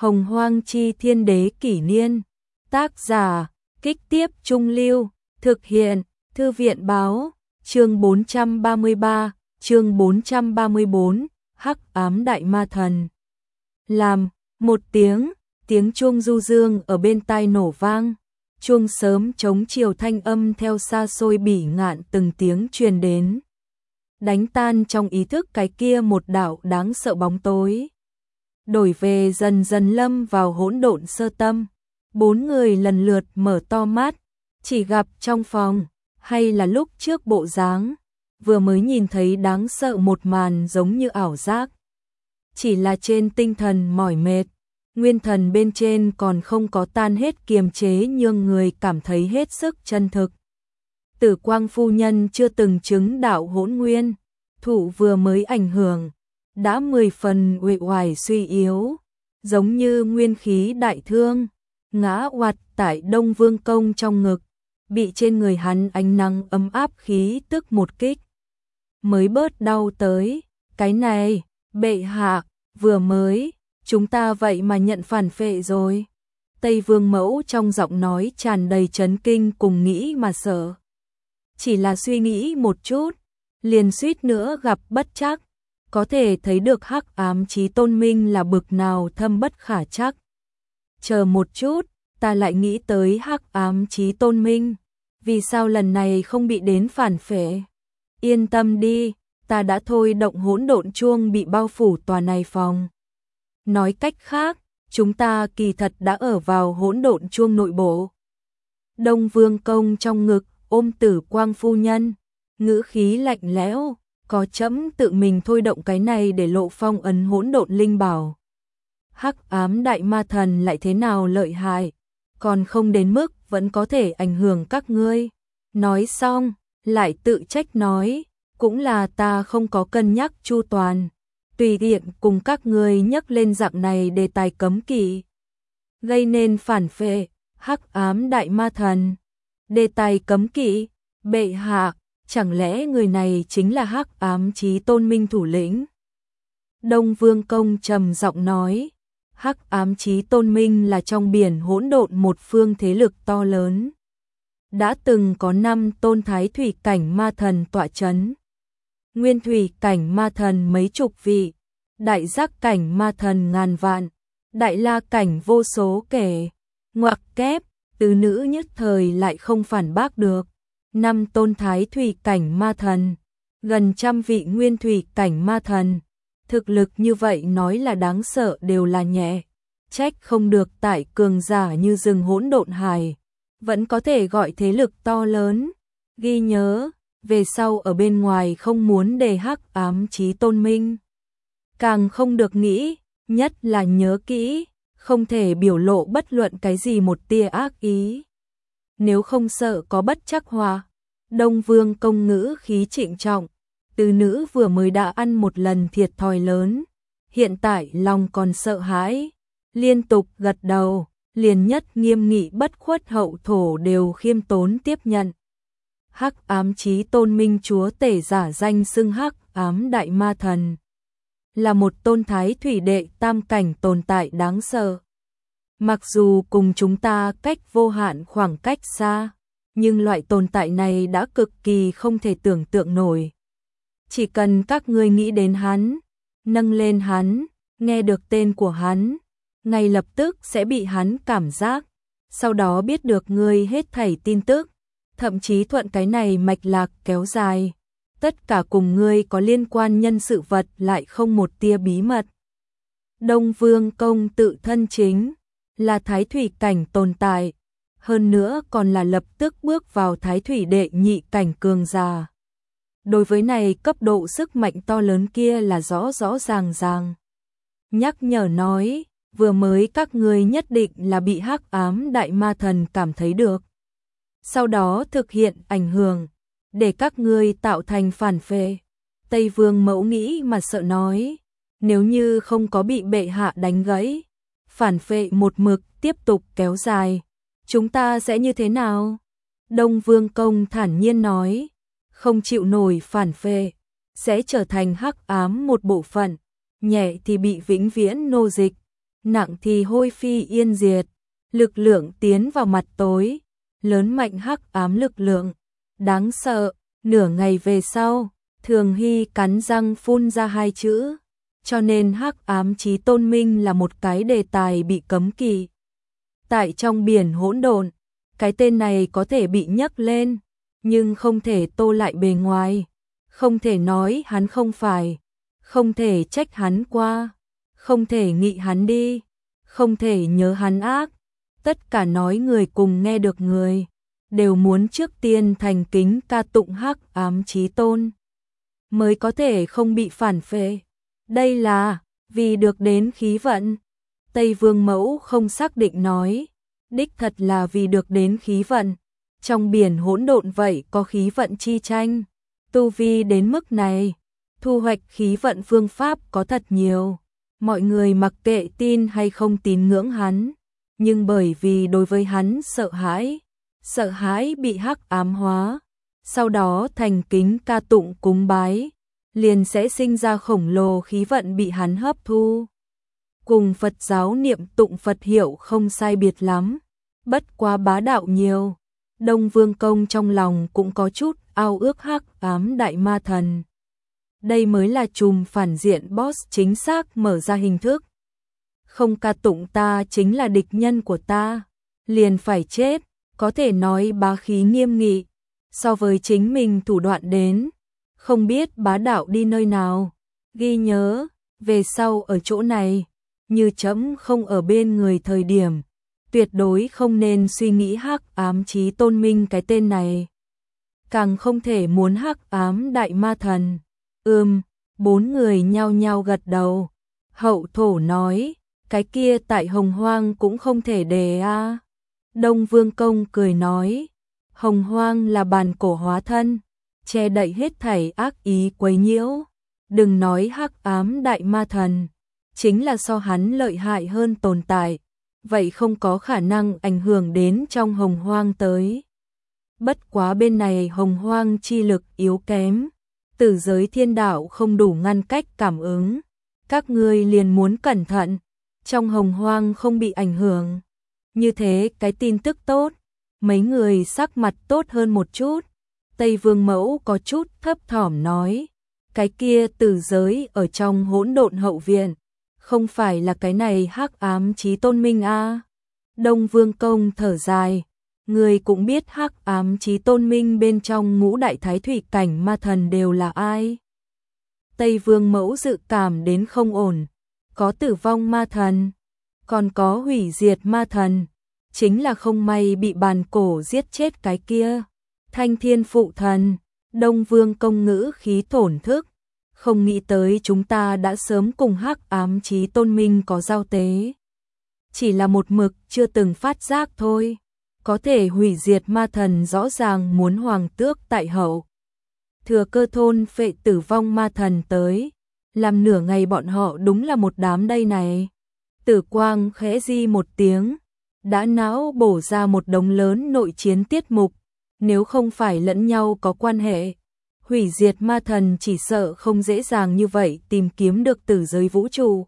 Hồng Hoang Chi Thiên Đế Kỷ Niên. Tác giả, Kích Tiếp Trung Lưu. Thực hiện, Thư viện Báo. Chương 433, chương 434, Hắc Ám Đại Ma Thần. Làm, một tiếng chuông du dương ở bên tai nổ vang. Chuông sớm chống chiều thanh âm theo xa xôi bỉ ngạn từng tiếng truyền đến. Đánh tan trong ý thức cái kia một đạo đáng sợ bóng tối. Đổi về dần dần lâm vào hỗn độn sơ tâm. Bốn người lần lượt mở to mắt, chỉ gặp trong phòng, hay là lúc trước bộ dáng, vừa mới nhìn thấy đáng sợ một màn giống như ảo giác. Chỉ là trên tinh thần mỏi mệt, nguyên thần bên trên còn không có tan hết kiềm chế nhường người cảm thấy hết sức chân thực. Tử Quang phu nhân chưa từng chứng đạo hỗn nguyên, thụ vừa mới ảnh hưởng, đã 10 phần uể oải suy yếu, giống như nguyên khí đại thương, ngã oạt tại Đông Vương Công trong ngực, bị trên người hắn ánh nắng ấm áp khí tức một kích. Mới bớt đau tới, cái này, bệ hạ, vừa mới, chúng ta vậy mà nhận phản phệ rồi. Tây Vương Mẫu trong giọng nói tràn đầy chấn kinh cùng nghĩ mà sợ. Chỉ là suy nghĩ một chút, liền suýt nữa gặp bất trắc, có thể thấy được Hắc Ám Chí Tôn Minh là bực nào thâm bất khả trắc. Chờ một chút, ta lại nghĩ tới Hắc Ám Chí Tôn Minh, vì sao lần này không bị đến phản phệ? Yên tâm đi, ta đã thôi động hỗn độn chuông bị bao phủ tòa này phòng. Nói cách khác, chúng ta kỳ thật đã ở vào hỗn độn chuông nội bộ. Đông Vương Công trong ngực ôm Tử Quang phu nhân, ngữ khí lạnh lẽo, có chấm tự mình thôi động cái này để lộ phong ấn hỗn độn linh bảo. Hắc Ám Đại Ma Thần lại thế nào lợi hại, còn không đến mức vẫn có thể ảnh hưởng các ngươi. Nói xong, lại tự trách nói, cũng là ta không có cân nhắc chu toàn, tùy tiện cùng các ngươi nhắc lên dạng này đề tài cấm kỵ, gây nên phản phệ. Hắc Ám Đại Ma Thần, đề tài cấm kỵ, bệ hạ, chẳng lẽ người này chính là Hắc Ám Chí Tôn Minh thủ lĩnh? Đông Vương Công trầm giọng nói, Hắc Ám Chí Tôn Minh là trong biển hỗn độn một phương thế lực to lớn. Đã từng có 5 tôn thái thủy cảnh ma thần tọa chấn, nguyên thủy cảnh ma thần mấy chục vị, đại giác cảnh ma thần ngàn vạn, đại la cảnh vô số kể. Ngoặc kép, tứ nữ nhất thời lại không phản bác được. 5 tôn thái thủy cảnh ma thần, gần 100 vị nguyên thủy cảnh ma thần. Thực lực như vậy nói là đáng sợ đều là nhẹ. Trách không được tại cường giả như rừng hỗn độn hải, vẫn có thể gọi thế lực to lớn. Ghi nhớ, về sau ở bên ngoài không muốn để Hắc Ám Chí Tôn Minh. Càng không được nghĩ, nhất là nhớ kỹ, không thể biểu lộ bất luận cái gì một tia ác ý. Nếu không sợ có bất trắc hòa. Đông Vương Công ngữ khí trịnh trọng, từ nữ vừa mới đã ăn một lần thiệt thòi lớn, hiện tại lòng còn sợ hãi, liên tục gật đầu, liền nhất nghiêm nghị bất khuất hậu thổ đều khiêm tốn tiếp nhận. Hắc Ám Chí Tôn Minh chúa tể giả danh xưng Hắc Ám Đại Ma Thần, là một tôn thái thủy đệ tam cảnh tồn tại đáng sợ. Mặc dù cùng chúng ta cách vô hạn khoảng cách xa, nhưng loại tồn tại này đã cực kỳ không thể tưởng tượng nổi. Chỉ cần các ngươi nghĩ đến hắn, nâng lên hắn, nghe được tên của hắn, ngay lập tức sẽ bị hắn cảm giác, sau đó biết được ngươi hết thảy tin tức, thậm chí thuận cái này mạch lạc kéo dài. Tất cả cùng ngươi có liên quan nhân sự vật lại không một tia bí mật. Đông Vương Công tự thân chính là thái thủy cảnh tồn tại, hơn nữa còn là lập tức bước vào thái thủy đệ nhị cảnh cường giả. Đối với này cấp độ sức mạnh to lớn kia là rõ rõ ràng ràng. Nhắc nhở nói, vừa mới các ngươi nhất định là bị Hắc Ám Đại Ma Thần cảm thấy được. Sau đó thực hiện ảnh hưởng, để các ngươi tạo thành phản phệ. Tây Vương Mẫu nghĩ mà sợ nói, nếu như không có bị bệ hạ đánh gãy, phản phệ một mực tiếp tục kéo dài, chúng ta sẽ như thế nào? Đông Vương Công thản nhiên nói, không chịu nổi phản phệ, sẽ trở thành hắc ám một bộ phận, nhẹ thì bị vĩnh viễn nô dịch, nặng thì hôi phi yên diệt. Lực lượng tiến vào mặt tối, lớn mạnh hắc ám lực lượng. Đáng sợ, nửa ngày về sau, Thường Hy cắn răng phun ra hai chữ. Cho nên hắc ám chí tôn minh là một cái đề tài bị cấm kỵ. Tại trong biển hỗn độn, cái tên này có thể bị nhắc lên, nhưng không thể tô lại bề ngoài. Không thể nói hắn không phải, không thể trách hắn qua, không thể nghị hắn đi, không thể nhớ hắn ác. Tất cả nói người cùng nghe được người, đều muốn trước tiên thành kính ca tụng hắc ám chí tôn, mới có thể không bị phản phệ. Đây là vì được đến khí vận. Tây Vương Mẫu không xác định nói, đích thật là vì được đến khí vận. Trong biển hỗn độn vậy có khí vận chi tranh. Tu vi đến mức này, thu hoạch khí vận phương pháp có thật nhiều. Mọi người mặc kệ tin hay không tín ngưỡng hắn, nhưng bởi vì đối với hắn sợ hãi bị hắc ám hóa, sau đó thành kính ca tụng cúng bái, liền sẽ sinh ra khổng lồ khí vận bị hắn hấp thu. Cùng Phật giáo niệm tụng Phật hiệu không sai biệt lắm, bất quá bá đạo nhiều. Đông Vương Công trong lòng cũng có chút ao ước hắc ám đại ma thần. Đây mới là trùm phản diện boss chính xác mở ra hình thức. Không ca tụng ta chính là địch nhân của ta, liền phải chết, có thể nói bá khí nghiêm nghị, so với chính mình thủ đoạn đến, không biết bá đạo đi nơi nào. Ghi nhớ, về sau ở chỗ này, như trẫm không ở bên người thời điểm, tuyệt đối không nên suy nghĩ hắc ám chí tôn minh cái tên này. Càng không thể muốn hắc ám đại ma thần. Bốn người nhao nhao gật đầu. Hậu thổ nói, cái kia tại Hồng Hoang cũng không thể đề a. Đông Vương Công cười nói, Hồng Hoang là bàn cổ hóa thân, che đậy hết thảy ác ý quấy nhiễu. Đừng nói hắc ám đại ma thần, chính là so hắn lợi hại hơn tồn tại, vậy không có khả năng ảnh hưởng đến trong Hồng Hoang tới. Bất quá bên này Hồng Hoang chi lực yếu kém, tử giới thiên đạo không đủ ngăn cách cảm ứng, các ngươi liền muốn cẩn thận, trong Hồng Hoang không bị ảnh hưởng. Như thế cái tin tức tốt, mấy người sắc mặt tốt hơn một chút. Tây Vương Mẫu có chút thấp thỏm nói, cái kia tử giới ở trong hỗn độn hậu viện, không phải là cái này hắc ám chí tôn minh a. Đông Vương Công thở dài, người cũng biết hắc ám chí tôn minh bên trong ngũ đại thái thủy cảnh ma thần đều là ai. Tây Vương Mẫu dự cảm đến không ổn, có tử vong ma thần, còn có hủy diệt ma thần, chính là không may bị bàn cổ giết chết cái kia. Thanh Thiên Phụ Thần. Đông Vương Công ngữ khí thổn thức, không nghĩ tới chúng ta đã sớm cùng hắc ám chí tôn minh có giao tế. Chỉ là một mực chưa từng phát giác thôi. Có thể hủy diệt ma thần rõ ràng muốn hoàng tước tại hậu. Thừa cơ thôn phệ tử vong ma thần tới, làm nửa ngày bọn họ đúng là một đám đây này. Tử Quang khẽ di một tiếng, đã não bổ ra một đống lớn nội chiến tiết mục. Nếu không phải lẫn nhau có quan hệ, hủy diệt ma thần chỉ sợ không dễ dàng như vậy tìm kiếm được tử giới vũ trụ.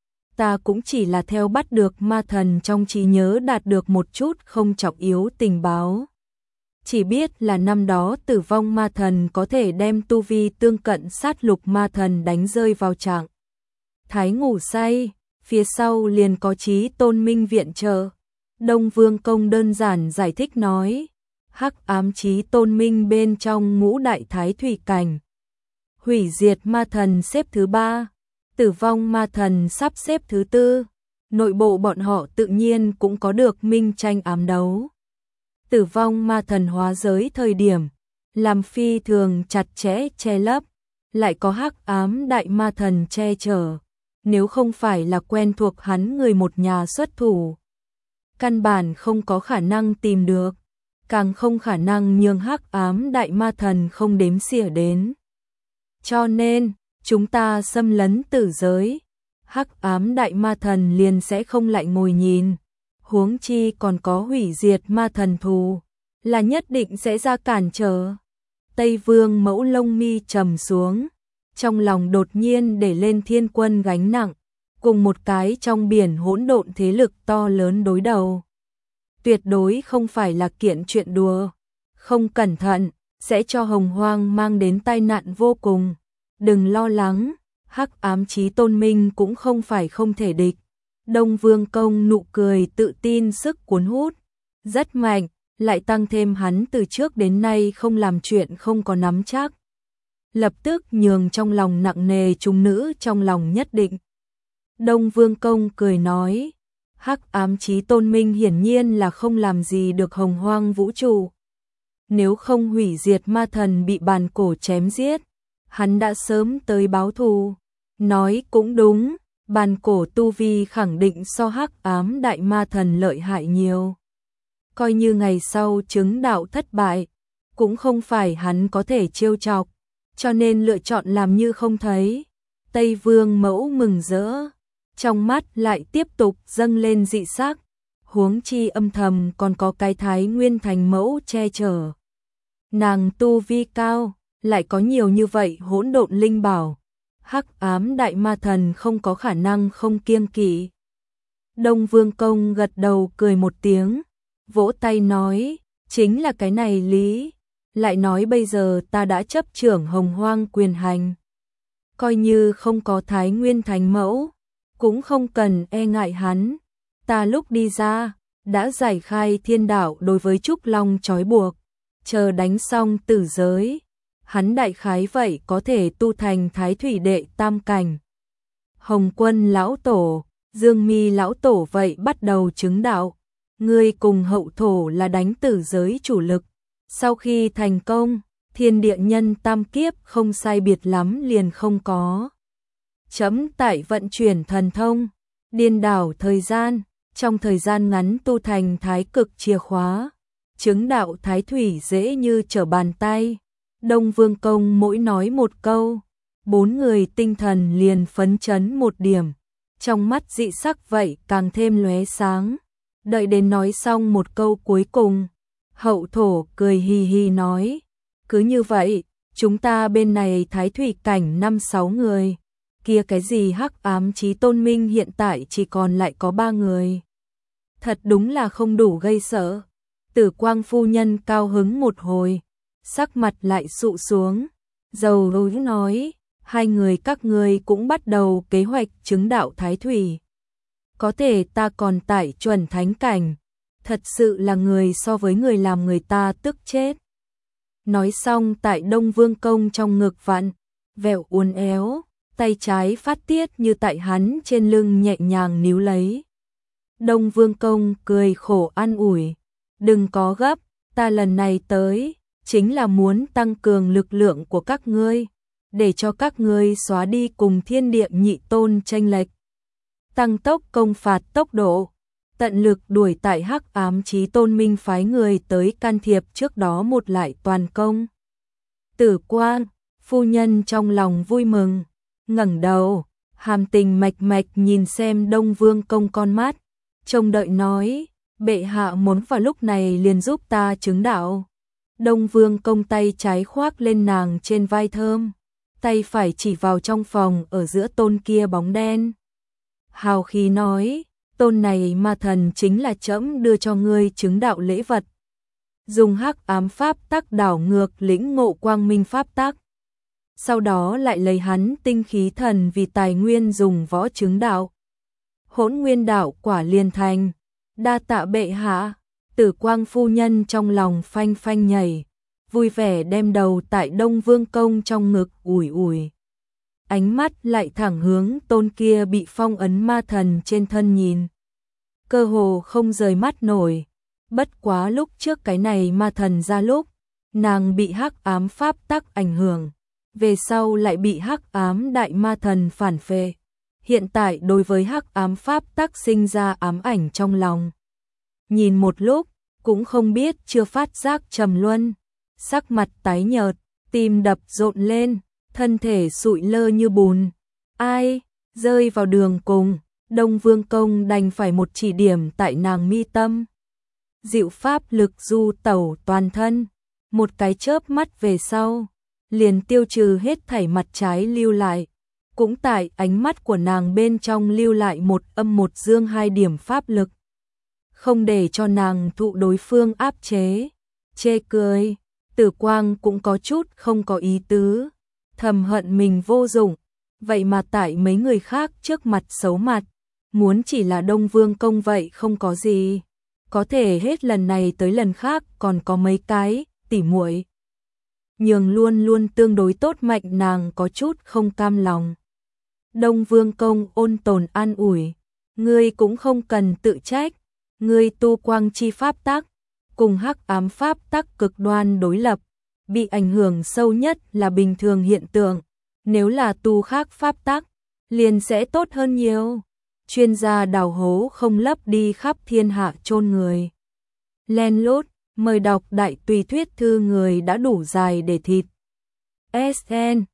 Ta cũng chỉ là theo bắt được ma thần trong trí nhớ đạt được một chút không trọng yếu tình báo. Chỉ biết là năm đó tử vong ma thần có thể đem tu vi tương cận sát lục ma thần đánh rơi vào trạng thái ngủ say, phía sau liền có chí tôn minh viện trợ. Đông Vương Công đơn giản giải thích nói, hắc ám chí tôn minh bên trong ngũ đại thái thủy cảnh. Hủy diệt ma thần xếp thứ 3, tử vong ma thần sắp xếp thứ 4. Nội bộ bọn họ tự nhiên cũng có được minh tranh ám đấu. Tử vong ma thần hóa giới thời điểm, làm phi thường chặt chẽ che lấp, lại có hắc ám đại ma thần che chở. Nếu không phải là quen thuộc hắn người một nhà xuất thủ, căn bản không có khả năng tìm được, càng không khả năng nhường hắc ám đại ma thần không đếm xỉa đến. Cho nên, chúng ta xâm lấn tử giới, hắc ám đại ma thần liền sẽ không lại ngồi nhìn, huống chi còn có hủy diệt ma thần thù, là nhất định sẽ ra cản trở. Tây Vương Mẫu lông mi trầm xuống, trong lòng đột nhiên để lên thiên quân gánh nặng, cùng một cái trong biển hỗn độn thế lực to lớn đối đầu. Tuyệt đối không phải là kiện chuyện đùa, không cẩn thận sẽ cho Hồng Hoang mang đến tai nạn vô cùng. Đừng lo lắng, Hắc Ám Chí Tôn Minh cũng không phải không thể địch. Đông Vương Công nụ cười tự tin sức cuốn hút, rất mạnh, lại tăng thêm hắn từ trước đến nay không làm chuyện không có nắm chắc. Lập tức nhường trong lòng nặng nề chúng nữ trong lòng nhất định. Đông Vương Công cười nói, Hắc Ám Chí Tôn Minh hiển nhiên là không làm gì được Hồng Hoang vũ trụ. Nếu không hủy diệt ma thần bị bàn cổ chém giết, hắn đã sớm tới báo thù. Nói cũng đúng, bàn cổ tu vi khẳng định so Hắc Ám đại ma thần lợi hại nhiều. Coi như ngày sau chứng đạo thất bại, cũng không phải hắn có thể trêu chọc, cho nên lựa chọn làm như không thấy. Tây Vương Mẫu mừng rỡ, trong mắt lại tiếp tục dâng lên dị sắc, huống chi âm thầm còn có cái Thái Nguyên Thành Mẫu che chở. Nàng tu vi cao, lại có nhiều như vậy hỗn độn linh bảo, Hắc Ám đại ma thần không có khả năng không kiêng kỵ. Đông Vương Công gật đầu cười một tiếng, vỗ tay nói, chính là cái này lý, lại nói bây giờ ta đã chấp trưởng Hồng Hoang quyền hành. Coi như không có Thái Nguyên Thành Mẫu, cũng không cần e ngại hắn, ta lúc đi ra, đã giải khai thiên đạo đối với Trúc Long trói buộc, chờ đánh xong tử giới, hắn đại khái vậy có thể tu thành Thái Thủy đệ tam cảnh. Hồng Quân lão tổ, Dương Mi lão tổ vậy bắt đầu chứng đạo, ngươi cùng hậu thổ là đánh tử giới chủ lực, sau khi thành công, thiên địa nhân tam kiếp không sai biệt lắm liền không có. Chấm tại vận chuyển thần thông, điên đảo thời gian, trong thời gian ngắn tu thành thái cực chìa khóa, chứng đạo thái thủy dễ như trở bàn tay. Đông Vương Công mỗi nói một câu, bốn người tinh thần liền phấn chấn một điểm, trong mắt dị sắc vậy càng thêm lóe sáng. Đợi đến nói xong một câu cuối cùng, hậu thổ cười hì hì nói, cứ như vậy, chúng ta bên này thái thủy cảnh 5-6 người, kia cái gì Hắc Ám Chí Tôn Minh hiện tại chỉ còn lại có 3 người. Thật đúng là không đủ gây sợ. Tử Quang phu nhân cao hứng một hồi, sắc mặt lại sụ xuống, dầu hối nói, hai người các ngươi cũng bắt đầu kế hoạch chứng đạo thái thủy. Có thể ta còn tại chuẩn thánh cảnh, thật sự là người so với người làm người ta tức chết. Nói xong tại Đông Vương Công trong ngực vặn, vẹo uốn éo, tay trái phát tiết như tại hắn trên lưng nhẹ nhàng níu lấy. Đông Vương Công cười khổ an ủi, đừng có gấp, ta lần này tới, chính là muốn tăng cường lực lượng của các ngươi, để cho các ngươi xóa đi cùng thiên địa nhị tôn chênh lệch. Tăng tốc công phạt tốc độ, tận lực đuổi tại Hắc Ám Chí Tôn Minh phái người tới can thiệp trước đó một lại toàn công. Tử Quang, phu nhân trong lòng vui mừng, ngẩng đầu, hàm tình mạch mạch nhìn xem Đông Vương Công con mắt, trông đợi nói, bệ hạ muốn vào lúc này liền giúp ta chứng đạo. Đông Vương Công tay trái khoác lên nàng trên vai thơm, tay phải chỉ vào trong phòng ở giữa tôn kia bóng đen. Hào khí nói, tôn này ma thần chính là trẫm đưa cho ngươi chứng đạo lễ vật. Dùng Hắc Ám pháp tắc đảo ngược lĩnh ngộ quang minh pháp tắc. Sau đó lại lấy hắn tinh khí thần vì tài nguyên dùng võ chứng đạo. Hỗn nguyên đạo quả liền thành, đa tạ bệ hạ. Tử Quang phu nhân trong lòng phanh phanh nhảy, vui vẻ đem đầu tại Đông Vương Công trong ngực ủi ủi. Ánh mắt lại thẳng hướng tôn kia bị phong ấn ma thần trên thân nhìn. Cơ hồ không rời mắt nổi, bất quá lúc trước cái này ma thần ra lúc, nàng bị Hắc Ám pháp tắc ảnh hưởng, về sau lại bị Hắc Ám đại ma thần phản phệ. Hiện tại đối với Hắc Ám pháp tắc sinh ra ám ảnh trong lòng. Nhìn một lúc, cũng không biết chưa phát giác trầm luân, sắc mặt tái nhợt, tim đập rộn lên, thân thể sụi lơ như bùn. Ai, rơi vào đường cùng, Đông Vương Công đành phải một chỉ điểm tại nàng mi tâm. Dịu pháp lực du tẩu toàn thân, một cái chớp mắt về sau, liền tiêu trừ hết thảy mặt trái lưu lại, cũng tại ánh mắt của nàng bên trong lưu lại một âm một dương hai điểm pháp lực. Không để cho nàng thụ đối phương áp chế, chê cười, Tử Quang cũng có chút không có ý tứ, thầm hận mình vô dụng, vậy mà tại mấy người khác trước mặt xấu mặt, muốn chỉ là Đông Vương công vậy không có gì, có thể hết lần này tới lần khác còn có mấy cái tỉ muội nhường luôn luôn tương đối tốt mạnh nàng có chút không cam lòng. Đông Vương công ôn tồn an ủi, ngươi cũng không cần tự trách, ngươi tu quang chi pháp tắc, cùng hắc ám pháp tắc cực đoan đối lập, bị ảnh hưởng sâu nhất là bình thường hiện tượng, nếu là tu khác pháp tắc, liền sẽ tốt hơn nhiều. Chuyên gia đào hố không lấp đi khắp thiên hạ chôn người. Len lút, mời đọc đại tùy thuyết thư người đã đủ dài để thịt. SN